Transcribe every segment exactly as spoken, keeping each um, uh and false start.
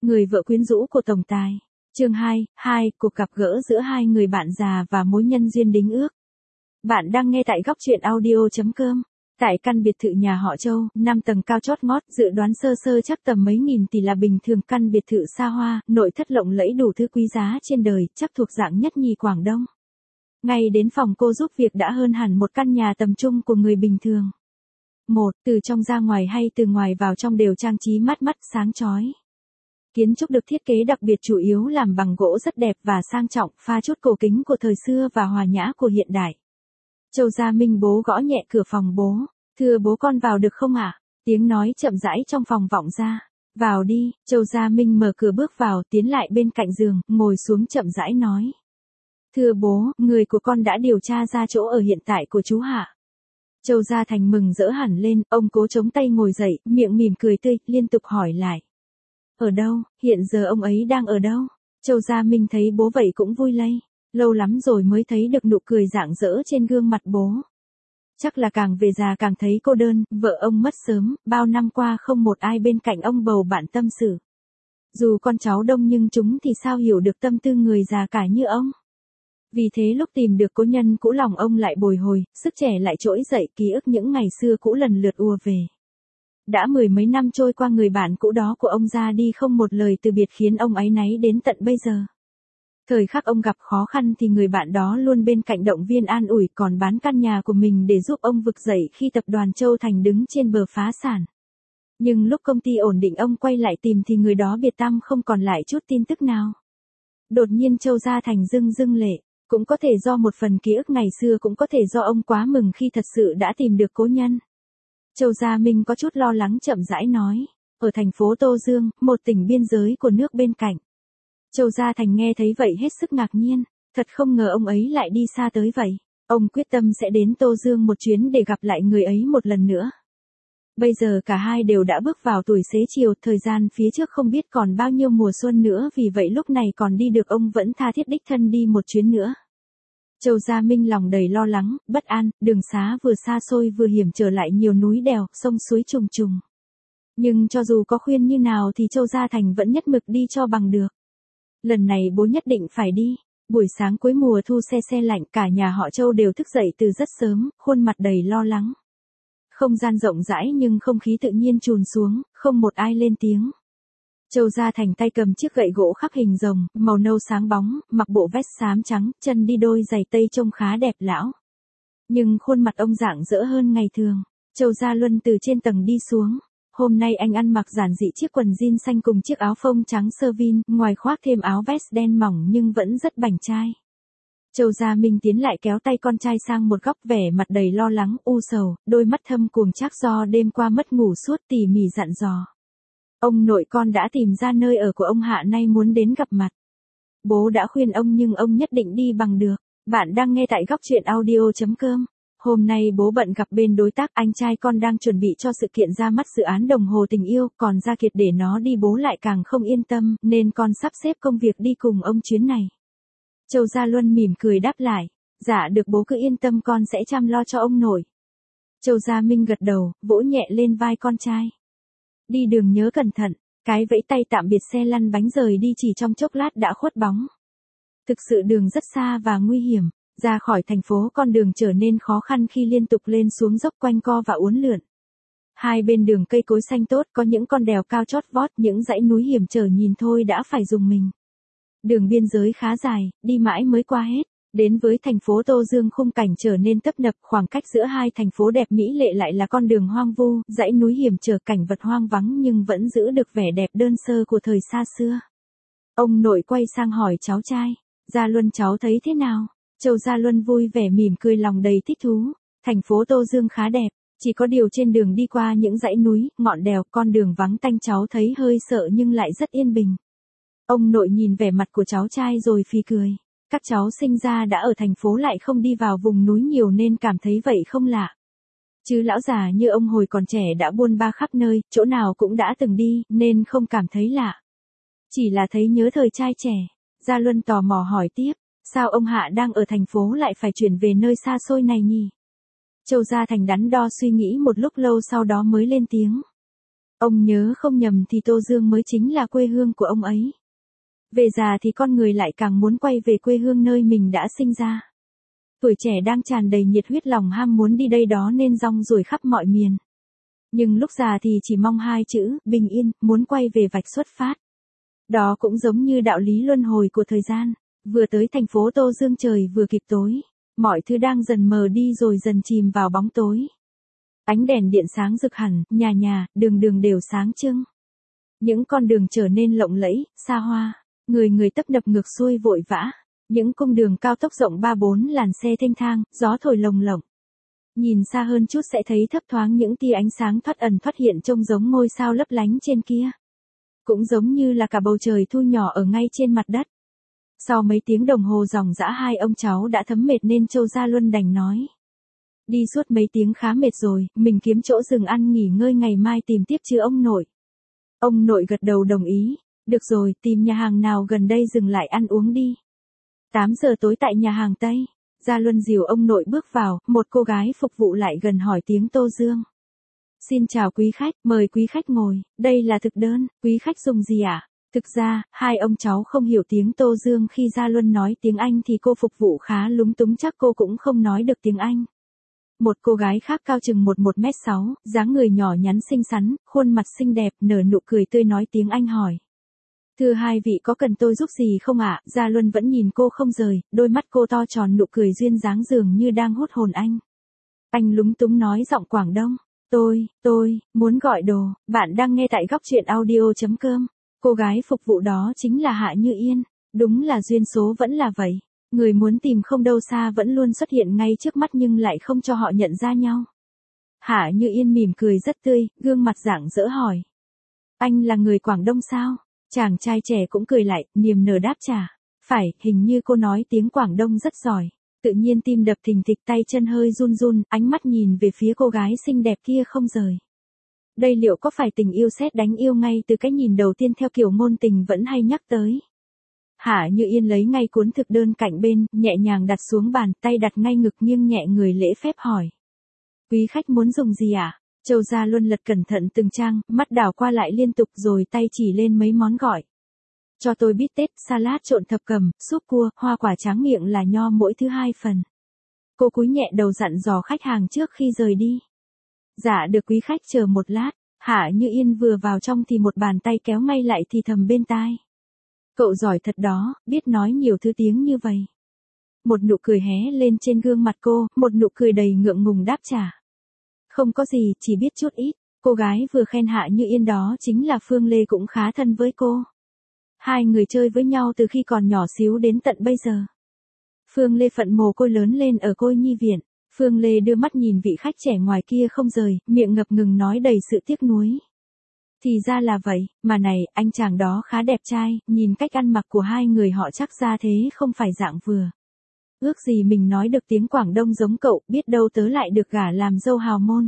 Người vợ quyến rũ của tổng tài. Chương hai, hai, cuộc gặp gỡ giữa hai người bạn già và mối nhân duyên đính ước. Bạn đang nghe tại góc truyện audio chấm com. Tại căn biệt thự nhà họ Châu, năm tầng cao chót ngót, dự đoán sơ sơ chắc tầm mấy nghìn tỷ là bình thường. Căn biệt thự xa hoa, nội thất lộng lẫy đủ thứ quý giá trên đời, chắc thuộc dạng nhất nhì Quảng Đông. Ngay đến phòng cô giúp việc đã hơn hẳn một căn nhà tầm trung của người bình thường. Một, từ trong ra ngoài hay từ ngoài vào trong đều trang trí mát mắt, sáng chói. Kiến trúc được thiết kế đặc biệt chủ yếu làm bằng gỗ rất đẹp và sang trọng, pha chút cổ kính của thời xưa và hòa nhã của hiện đại. Châu Gia Minh bố gõ nhẹ cửa phòng bố. Thưa bố, con vào được không ạ? Tiếng nói chậm rãi trong phòng vọng ra. Vào đi. Châu Gia Minh mở cửa bước vào, tiến lại bên cạnh giường, ngồi xuống chậm rãi nói. Thưa bố, người của con đã điều tra ra chỗ ở hiện tại của chú hạ. Châu Gia Thành mừng rỡ hẳn lên, ông cố chống tay ngồi dậy, miệng mỉm cười tươi, liên tục hỏi lại. Ở đâu, hiện giờ ông ấy đang ở đâu? Châu Gia Minh thấy bố vậy cũng vui lây. Lâu lắm rồi mới thấy được nụ cười rạng rỡ trên gương mặt bố. Chắc là càng về già càng thấy cô đơn, vợ ông mất sớm, bao năm qua không một ai bên cạnh ông bầu bạn tâm sự. Dù con cháu đông nhưng chúng thì sao hiểu được tâm tư người già cả như ông. Vì thế lúc tìm được cố nhân cũ lòng ông lại bồi hồi, sức trẻ lại trỗi dậy, ký ức những ngày xưa cũ lần lượt ùa về. Đã mười mấy năm trôi qua, người bạn cũ đó của ông ra đi không một lời từ biệt khiến ông áy náy đến tận bây giờ. Thời khắc ông gặp khó khăn thì người bạn đó luôn bên cạnh động viên an ủi, còn bán căn nhà của mình để giúp ông vực dậy khi tập đoàn Châu Thành đứng trên bờ phá sản. Nhưng lúc công ty ổn định ông quay lại tìm thì người đó biệt tăm không còn lại chút tin tức nào. Đột nhiên Châu Gia Thành rưng rưng lệ, cũng có thể do một phần ký ức ngày xưa, cũng có thể do ông quá mừng khi thật sự đã tìm được cố nhân. Châu Gia Minh có chút lo lắng chậm rãi nói, ở thành phố Tô Dương, một tỉnh biên giới của nước bên cạnh. Châu Gia Thành nghe thấy vậy hết sức ngạc nhiên, thật không ngờ ông ấy lại đi xa tới vậy. Ông quyết tâm sẽ đến Tô Dương một chuyến để gặp lại người ấy một lần nữa. Bây giờ cả hai đều đã bước vào tuổi xế chiều, thời gian phía trước không biết còn bao nhiêu mùa xuân nữa, vì vậy lúc này còn đi được ông vẫn tha thiết đích thân đi một chuyến nữa. Châu Gia Minh lòng đầy lo lắng, bất an, đường xá vừa xa xôi vừa hiểm trở lại nhiều núi đèo, sông suối trùng trùng. Nhưng cho dù có khuyên như nào thì Châu Gia Thành vẫn nhất mực đi cho bằng được. Lần này bố nhất định phải đi. Buổi sáng cuối mùa thu se se lạnh, cả nhà họ Châu đều thức dậy từ rất sớm, khuôn mặt đầy lo lắng. Không gian rộng rãi nhưng không khí tự nhiên trùn xuống, không một ai lên tiếng. Châu Gia Thành tay cầm chiếc gậy gỗ khắc hình rồng, màu nâu sáng bóng, mặc bộ vest xám trắng, chân đi đôi giày tây trông khá đẹp lão. Nhưng khuôn mặt ông rạng rỡ hơn ngày thường. Châu Gia Luân từ trên tầng đi xuống. Hôm nay anh ăn mặc giản dị, chiếc quần jean xanh cùng chiếc áo phông trắng sơ vin, ngoài khoác thêm áo vest đen mỏng nhưng vẫn rất bảnh trai. Châu Gia Minh tiến lại kéo tay con trai sang một góc, vẻ mặt đầy lo lắng, u sầu, đôi mắt thâm quầng chắc do đêm qua mất ngủ suốt, tỉ mỉ dặn dò. Ông nội, con đã tìm ra nơi ở của ông Hạ, nay muốn đến gặp mặt. Bố đã khuyên ông nhưng ông nhất định đi bằng được. Bạn đang nghe tại góc truyện audio chấm com. Hôm nay bố bận gặp bên đối tác, anh trai con đang chuẩn bị cho sự kiện ra mắt dự án đồng hồ tình yêu, còn Gia Kiệt để nó đi bố lại càng không yên tâm, nên con sắp xếp công việc đi cùng ông chuyến này. Châu Gia Luân mỉm cười đáp lại, dạ được bố cứ yên tâm, con sẽ chăm lo cho ông nội. Châu Gia Minh gật đầu, vỗ nhẹ lên vai con trai. Đi đường nhớ cẩn thận. Cái vẫy tay tạm biệt xe lăn bánh rời đi chỉ trong chốc lát đã khuất bóng. Thực sự đường rất xa và nguy hiểm. Ra khỏi thành phố con đường trở nên khó khăn khi liên tục lên xuống dốc quanh co và uốn lượn. Hai bên đường cây cối xanh tốt, có những con đèo cao chót vót, những dãy núi hiểm trở nhìn thôi đã phải rùng mình. Đường biên giới khá dài, đi mãi mới qua hết. Đến với thành phố Tô Dương khung cảnh trở nên tấp nập, khoảng cách giữa hai thành phố đẹp mỹ lệ lại là con đường hoang vu, dãy núi hiểm trở, cảnh vật hoang vắng nhưng vẫn giữ được vẻ đẹp đơn sơ của thời xa xưa. Ông nội quay sang hỏi cháu trai, Gia Luân cháu thấy thế nào? Châu Gia Luân vui vẻ mỉm cười, lòng đầy thích thú. Thành phố Tô Dương khá đẹp, chỉ có điều trên đường đi qua những dãy núi, ngọn đèo, con đường vắng tanh, cháu thấy hơi sợ nhưng lại rất yên bình. Ông nội nhìn vẻ mặt của cháu trai rồi phì cười. Các cháu sinh ra đã ở thành phố lại không đi vào vùng núi nhiều nên cảm thấy vậy không lạ. Chứ lão già như ông hồi còn trẻ đã buôn ba khắp nơi, chỗ nào cũng đã từng đi, nên không cảm thấy lạ. Chỉ là thấy nhớ thời trai trẻ. Gia Luân tò mò hỏi tiếp, sao ông Hạ đang ở thành phố lại phải chuyển về nơi xa xôi này nhỉ? Châu Gia Thành đắn đo suy nghĩ một lúc lâu sau đó mới lên tiếng. Ông nhớ không nhầm thì Tô Dương mới chính là quê hương của ông ấy. Về già thì con người lại càng muốn quay về quê hương nơi mình đã sinh ra. Tuổi trẻ đang tràn đầy nhiệt huyết lòng ham muốn đi đây đó nên rong ruổi khắp mọi miền. Nhưng lúc già thì chỉ mong hai chữ, bình yên, muốn quay về vạch xuất phát. Đó cũng giống như đạo lý luân hồi của thời gian. Vừa tới thành phố Tô Dương trời vừa kịp tối. Mọi thứ đang dần mờ đi rồi dần chìm vào bóng tối. Ánh đèn điện sáng rực hẳn, nhà nhà, đường đường đều sáng trưng. Những con đường trở nên lộng lẫy, xa hoa. Người người tấp nập ngược xuôi vội vã. Những cung đường cao tốc rộng ba bốn làn xe thênh thang, gió thổi lồng lộng. Nhìn xa hơn chút sẽ thấy thấp thoáng những tia ánh sáng thoát ẩn thoát hiện trông giống ngôi sao lấp lánh trên kia. Cũng giống như là cả bầu trời thu nhỏ ở ngay trên mặt đất. Sau mấy tiếng đồng hồ ròng rã hai ông cháu đã thấm mệt nên Châu Gia Luân đành nói. Đi suốt mấy tiếng khá mệt rồi, mình kiếm chỗ dừng ăn nghỉ ngơi ngày mai tìm tiếp chứ ông nội. Ông nội gật đầu đồng ý. Được rồi, tìm nhà hàng nào gần đây dừng lại ăn uống đi. tám giờ tối tại nhà hàng Tây. Gia Luân dìu ông nội bước vào, một cô gái phục vụ lại gần hỏi tiếng Tô Dương. Xin chào quý khách, mời quý khách ngồi, đây là thực đơn, quý khách dùng gì ạ? À? Thực ra, hai ông cháu không hiểu tiếng Tô Dương khi Gia Luân nói tiếng Anh thì cô phục vụ khá lúng túng chắc cô cũng không nói được tiếng Anh. Một cô gái khác cao chừng một một mét sáu, dáng người nhỏ nhắn xinh xắn, khuôn mặt xinh đẹp, nở nụ cười tươi nói tiếng Anh hỏi. Thưa hai vị có cần tôi giúp gì không ạ? À? Gia Luân vẫn nhìn cô không rời, đôi mắt cô to tròn nụ cười duyên dáng dường như đang hút hồn anh. Anh lúng túng nói giọng Quảng Đông. Tôi, tôi, muốn gọi đồ, bạn đang nghe tại góc truyện audio.com. Cô gái phục vụ đó chính là Hạ Như Yên. Đúng là duyên số vẫn là vậy. Người muốn tìm không đâu xa vẫn luôn xuất hiện ngay trước mắt nhưng lại không cho họ nhận ra nhau. Hạ Như Yên mỉm cười rất tươi, gương mặt rạng rỡ hỏi. Anh là người Quảng Đông sao? Chàng trai trẻ cũng cười lại, niềm nở đáp trả. Phải, hình như cô nói tiếng Quảng Đông rất giỏi. Tự nhiên tim đập thình thịch tay chân hơi run run, ánh mắt nhìn về phía cô gái xinh đẹp kia không rời. Đây liệu có phải tình yêu sét đánh yêu ngay từ cái nhìn đầu tiên theo kiểu ngôn tình vẫn hay nhắc tới. Hạ Như Yên lấy ngay cuốn thực đơn cạnh bên, nhẹ nhàng đặt xuống bàn, tay đặt ngay ngực nghiêng nhẹ người lễ phép hỏi. Quý khách muốn dùng gì ạ? À? Châu Gia Luân lật cẩn thận từng trang, mắt đảo qua lại liên tục rồi tay chỉ lên mấy món gọi. Cho tôi bít tết, salad trộn thập cẩm, súp cua, hoa quả tráng miệng là nho mỗi thứ hai phần. Cô cúi nhẹ đầu dặn dò khách hàng trước khi rời đi. Dạ được quý khách chờ một lát. Hạ Như Yên vừa vào trong thì một bàn tay kéo ngay lại thì thầm bên tai. Cậu giỏi thật đó, biết nói nhiều thứ tiếng như vậy. Một nụ cười hé lên trên gương mặt cô, một nụ cười đầy ngượng ngùng đáp trả. Không có gì, chỉ biết chút ít. Cô gái vừa khen Hạ Như Yên đó chính là Phương Lê cũng khá thân với cô. Hai người chơi với nhau từ khi còn nhỏ xíu đến tận bây giờ. Phương Lê phận mồ côi lớn lên ở Côi Nhi Viện. Phương Lê đưa mắt nhìn vị khách trẻ ngoài kia không rời, miệng ngập ngừng nói đầy sự tiếc nuối. Thì ra là vậy, mà này, anh chàng đó khá đẹp trai, nhìn cách ăn mặc của hai người họ chắc ra thế không phải dạng vừa. Ước gì mình nói được tiếng Quảng Đông giống cậu, biết đâu tớ lại được gả làm dâu hào môn.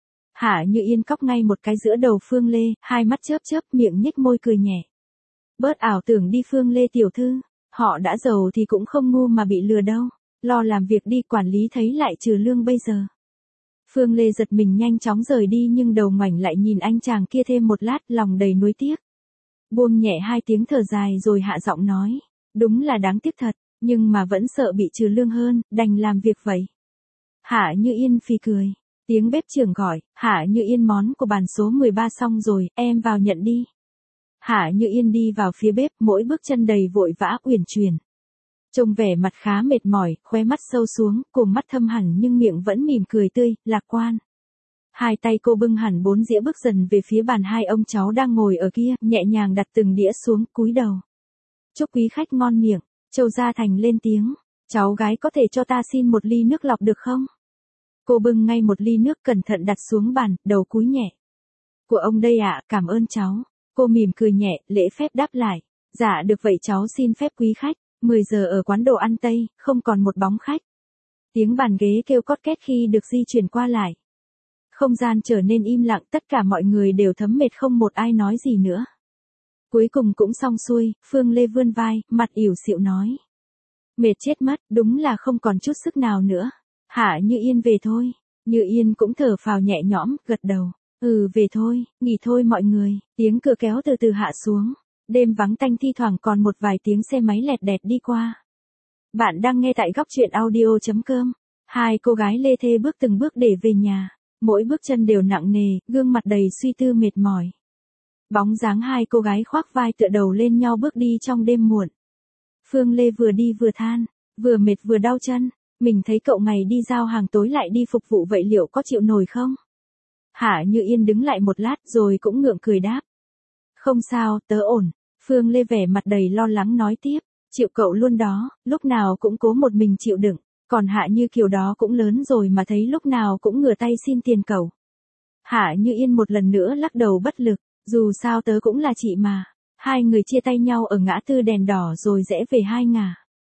Hạ Như Yên cóc ngay một cái giữa đầu Phương Lê, hai mắt chớp chớp miệng nhếch môi cười nhẹ. Bớt ảo tưởng đi Phương Lê tiểu thư, họ đã giàu thì cũng không ngu mà bị lừa đâu, lo làm việc đi quản lý thấy lại trừ lương bây giờ. Phương Lê giật mình nhanh chóng rời đi nhưng đầu ngoảnh lại nhìn anh chàng kia thêm một lát lòng đầy nuối tiếc. Buông nhẹ hai tiếng thở dài rồi hạ giọng nói, đúng là đáng tiếc thật, nhưng mà vẫn sợ bị trừ lương hơn, đành làm việc vậy. Hạ Như Yên phì cười, tiếng bếp trưởng gọi, Hạ Như Yên món của bàn số mười ba xong rồi, em vào nhận đi. Hạ Như Yên đi vào phía bếp, mỗi bước chân đầy vội vã uyển chuyển. Trông vẻ mặt khá mệt mỏi, khóe mắt sâu xuống, cùng mắt thâm hẳn nhưng miệng vẫn mỉm cười tươi, lạc quan. Hai tay cô bưng hẳn bốn dĩa bước dần về phía bàn hai ông cháu đang ngồi ở kia, nhẹ nhàng đặt từng đĩa xuống, cúi đầu. Chúc quý khách ngon miệng, Châu Gia Thành lên tiếng, cháu gái có thể cho ta xin một ly nước lọc được không? Cô bưng ngay một ly nước cẩn thận đặt xuống bàn, đầu cúi nhẹ. Của ông đây ạ, à, cảm ơn cháu. Cô mỉm cười nhẹ, lễ phép đáp lại. Dạ được vậy cháu xin phép quý khách. mười giờ ở quán đồ ăn Tây, không còn một bóng khách. Tiếng bàn ghế kêu cót két khi được di chuyển qua lại. Không gian trở nên im lặng, tất cả mọi người đều thấm mệt không một ai nói gì nữa. Cuối cùng cũng xong xuôi, Phương Lê vươn vai, mặt ỉu xịu nói. Mệt chết mất, đúng là không còn chút sức nào nữa. Hạ Như Yên về thôi. Như Yên cũng thở phào nhẹ nhõm, gật đầu. Ừ về thôi, nghỉ thôi mọi người, tiếng cửa kéo từ từ hạ xuống. Đêm vắng tanh thi thoảng còn một vài tiếng xe máy lẹt đẹt đi qua. Bạn đang nghe tại góc truyện audio.com. Hai cô gái lê thê bước từng bước để về nhà. Mỗi bước chân đều nặng nề, gương mặt đầy suy tư mệt mỏi. Bóng dáng hai cô gái khoác vai tựa đầu lên nhau bước đi trong đêm muộn. Phương Lê vừa đi vừa than, vừa mệt vừa đau chân. Mình thấy cậu ngày đi giao hàng tối lại đi phục vụ vậy liệu có chịu nổi không? Hạ Như Yên đứng lại một lát rồi cũng ngượng cười đáp. Không sao, tớ ổn. Phương Lê vẻ mặt đầy lo lắng nói tiếp. Chịu cậu luôn đó, lúc nào cũng cố một mình chịu đựng. Còn Hạ Như Kiều đó cũng lớn rồi mà thấy lúc nào cũng ngửa tay xin tiền cậu. Hạ Như Yên một lần nữa lắc đầu bất lực. Dù sao tớ cũng là chị mà. Hai người chia tay nhau ở ngã tư đèn đỏ rồi rẽ về hai ngả.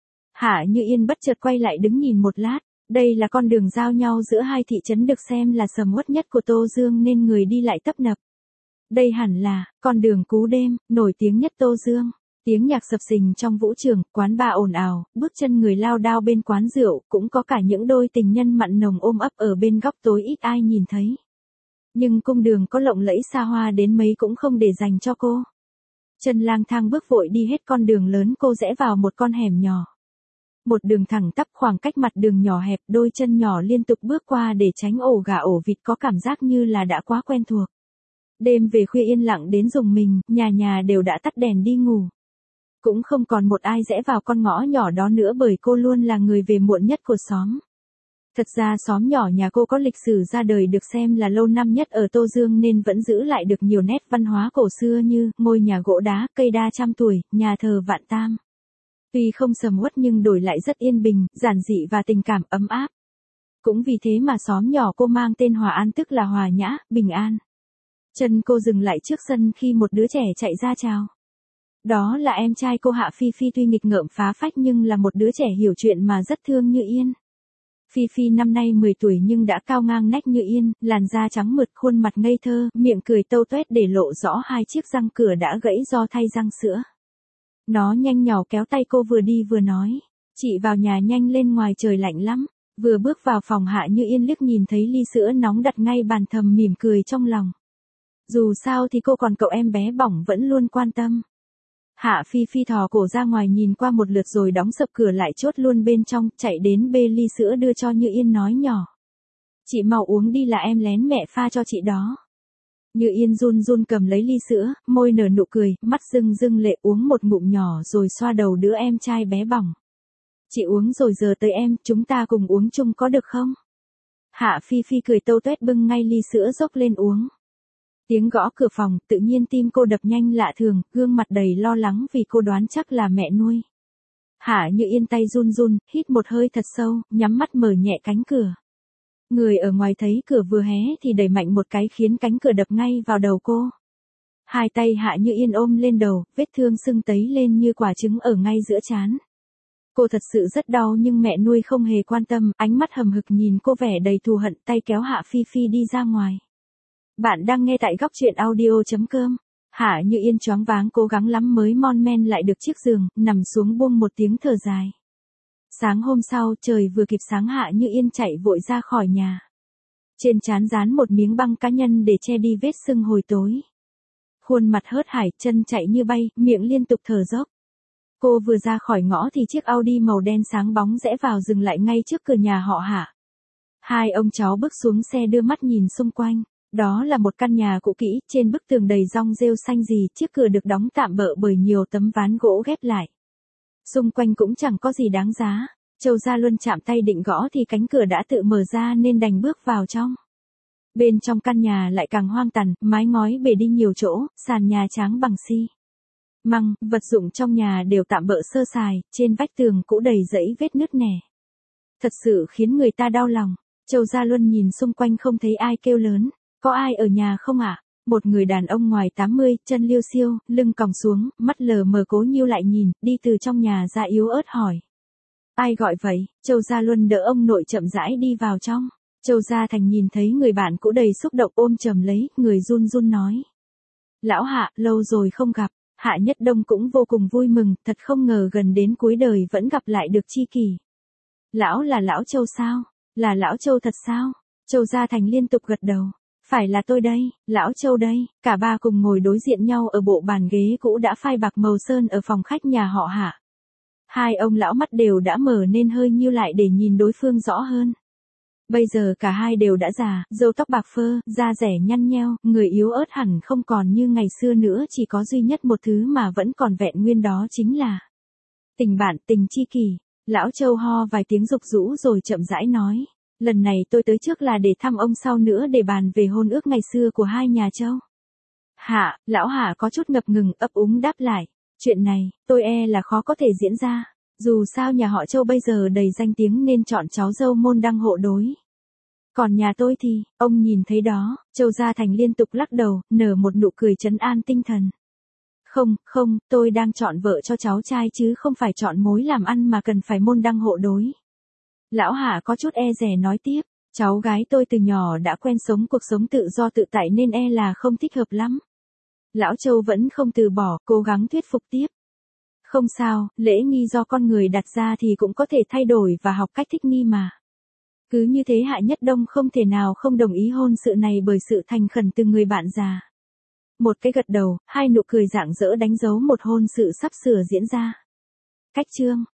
Hạ Như Yên bất chợt quay lại đứng nhìn một lát. Đây là con đường giao nhau giữa hai thị trấn được xem là sầm uất nhất của Tô Dương nên người đi lại tấp nập. Đây hẳn là con đường cú đêm, nổi tiếng nhất Tô Dương. Tiếng nhạc sập sình trong vũ trường, quán bar ồn ào, bước chân người lao đao bên quán rượu, cũng có cả những đôi tình nhân mặn nồng ôm ấp ở bên góc tối ít ai nhìn thấy. Nhưng cung đường có lộng lẫy xa hoa đến mấy cũng không để dành cho cô. Chân lang thang bước vội đi hết con đường lớn, cô rẽ vào một con hẻm nhỏ. Một đường thẳng tắp, khoảng cách mặt đường nhỏ hẹp, đôi chân nhỏ liên tục bước qua để tránh ổ gà ổ vịt, có cảm giác như là đã quá quen thuộc. Đêm về khuya yên lặng đến rùng mình, nhà nhà đều đã tắt đèn đi ngủ. Cũng không còn một ai rẽ vào con ngõ nhỏ đó nữa bởi cô luôn là người về muộn nhất của xóm. Thật ra xóm nhỏ nhà cô có lịch sử ra đời được xem là lâu năm nhất ở Tô Dương nên vẫn giữ lại được nhiều nét văn hóa cổ xưa như ngôi nhà gỗ đá, cây đa trăm tuổi, nhà thờ Vạn Tam. Tuy không sầm uất nhưng đổi lại rất yên bình, giản dị và tình cảm ấm áp. Cũng vì thế mà xóm nhỏ cô mang tên Hòa An, tức là hòa nhã, bình an. Chân cô dừng lại trước sân khi một đứa trẻ chạy ra chào. Đó là em trai cô Hạ Phi Phi, tuy nghịch ngợm phá phách nhưng là một đứa trẻ hiểu chuyện mà rất thương Như Yên. Phi Phi năm nay mười tuổi nhưng đã cao ngang nách Như Yên, làn da trắng mượt, khuôn mặt ngây thơ, miệng cười tâu tuét để lộ rõ hai chiếc răng cửa đã gãy do thay răng sữa. Nó nhanh nhỏ kéo tay cô vừa đi vừa nói. Chị vào nhà nhanh lên, ngoài trời lạnh lắm. Vừa bước vào phòng, Hạ Như Yên liếc nhìn thấy ly sữa nóng đặt ngay bàn, thầm mỉm cười trong lòng. Dù sao thì cô còn cậu em bé bỏng vẫn luôn quan tâm. Hạ Phi Phi thò cổ ra ngoài nhìn qua một lượt rồi đóng sập cửa lại, chốt luôn bên trong, chạy đến bê ly sữa đưa cho Như Yên nói nhỏ. Chị mau uống đi, là em lén mẹ pha cho chị đó. Như Yên run run cầm lấy ly sữa, môi nở nụ cười, mắt rưng rưng lệ, uống một ngụm nhỏ rồi xoa đầu đứa em trai bé bỏng. Chị uống rồi giờ tới em, chúng ta cùng uống chung có được không? Hạ Phi Phi cười tâu tuét bưng ngay ly sữa dốc lên uống. Tiếng gõ cửa phòng, tự nhiên tim cô đập nhanh lạ thường, gương mặt đầy lo lắng vì cô đoán chắc là mẹ nuôi. Hạ Như Yên tay run run, hít một hơi thật sâu, nhắm mắt mở nhẹ cánh cửa. Người ở ngoài thấy cửa vừa hé thì đẩy mạnh một cái khiến cánh cửa đập ngay vào đầu cô. Hai tay Hạ Như Yên ôm lên đầu, vết thương sưng tấy lên như quả trứng ở ngay giữa trán. Cô thật sự rất đau nhưng mẹ nuôi không hề quan tâm, ánh mắt hầm hực nhìn cô vẻ đầy thù hận, tay kéo Hạ Phi Phi đi ra ngoài. Bạn đang nghe tại góc truyện audio.com. Hạ Như Yên choáng váng cố gắng lắm mới mon men lại được chiếc giường, nằm xuống buông một tiếng thở dài. Sáng hôm sau, trời vừa kịp sáng, Hạ Như Yên chạy vội ra khỏi nhà. Trên trán dán một miếng băng cá nhân để che đi vết sưng hồi tối. Khuôn mặt hớt hải, chân chạy như bay, miệng liên tục thở dốc. Cô vừa ra khỏi ngõ thì chiếc Audi màu đen sáng bóng rẽ vào dừng lại ngay trước cửa nhà họ Hạ. Hai ông cháu bước xuống xe đưa mắt nhìn xung quanh. Đó là một căn nhà cũ kỹ, trên bức tường đầy rong rêu xanh gì, chiếc cửa được đóng tạm bợ bởi nhiều tấm ván gỗ ghép lại. Xung quanh cũng chẳng có gì đáng giá. Châu Gia Luân chạm tay định gõ thì cánh cửa đã tự mở ra nên đành bước vào trong. Bên trong căn nhà lại càng hoang tàn, mái ngói bể đi nhiều chỗ, sàn nhà tráng bằng xi măng, vật dụng trong nhà đều tạm bợ sơ sài, trên vách tường cũ đầy rẫy vết nứt nẻ. Thật sự khiến người ta đau lòng. Châu Gia Luân nhìn xung quanh không thấy ai, kêu lớn. Có ai ở nhà không ạ? À? Một người đàn ông ngoài tám mươi, chân liêu xiêu, lưng còng xuống, mắt lờ mờ cố nhíu lại nhìn, đi từ trong nhà ra yếu ớt hỏi. Ai gọi vậy? Châu Gia Luân đỡ ông nội chậm rãi đi vào trong. Châu Gia Thành nhìn thấy người bạn cũ đầy xúc động ôm chầm lấy, người run run nói. Lão Hạ, lâu rồi không gặp. Hạ Nhất Đông cũng vô cùng vui mừng, thật không ngờ gần đến cuối đời vẫn gặp lại được tri kỷ. Lão là lão Châu sao? Là lão Châu thật sao? Châu Gia Thành liên tục gật đầu. Phải là tôi đây, lão Châu đây, cả ba cùng ngồi đối diện nhau ở bộ bàn ghế cũ đã phai bạc màu sơn ở phòng khách nhà họ Hạ. Hai ông lão mắt đều đã mở nên hơi nhíu lại để nhìn đối phương rõ hơn. Bây giờ cả hai đều đã già, râu tóc bạc phơ, da rẻ nhăn nheo, người yếu ớt hẳn không còn như ngày xưa nữa, chỉ có duy nhất một thứ mà vẫn còn vẹn nguyên, đó chính là tình bạn, tình tri kỷ. Lão Châu ho vài tiếng dục rũ rồi chậm rãi nói, lần này tôi tới trước là để thăm ông, sau nữa để bàn về hôn ước ngày xưa của hai nhà Châu. Hạ, lão Hạ có chút ngập ngừng ấp úng đáp lại, chuyện này, tôi e là khó có thể diễn ra. Dù sao nhà họ Châu bây giờ đầy danh tiếng nên chọn cháu dâu môn đăng hộ đối. Còn nhà tôi thì, ông nhìn thấy đó, Châu Gia Thành liên tục lắc đầu, nở một nụ cười trấn an tinh thần. Không, không, tôi đang chọn vợ cho cháu trai chứ không phải chọn mối làm ăn mà cần phải môn đăng hộ đối. Lão Hạ có chút e dè nói tiếp, cháu gái tôi từ nhỏ đã quen sống cuộc sống tự do tự tại nên e là không thích hợp lắm. Lão Châu vẫn không từ bỏ, cố gắng thuyết phục tiếp. Không sao, lễ nghi do con người đặt ra thì cũng có thể thay đổi và học cách thích nghi mà. Cứ như thế Hạ Nhất Đông không thể nào không đồng ý hôn sự này bởi sự thành khẩn từ người bạn già. Một cái gật đầu, hai nụ cười rạng rỡ đánh dấu một hôn sự sắp sửa diễn ra. Cách chương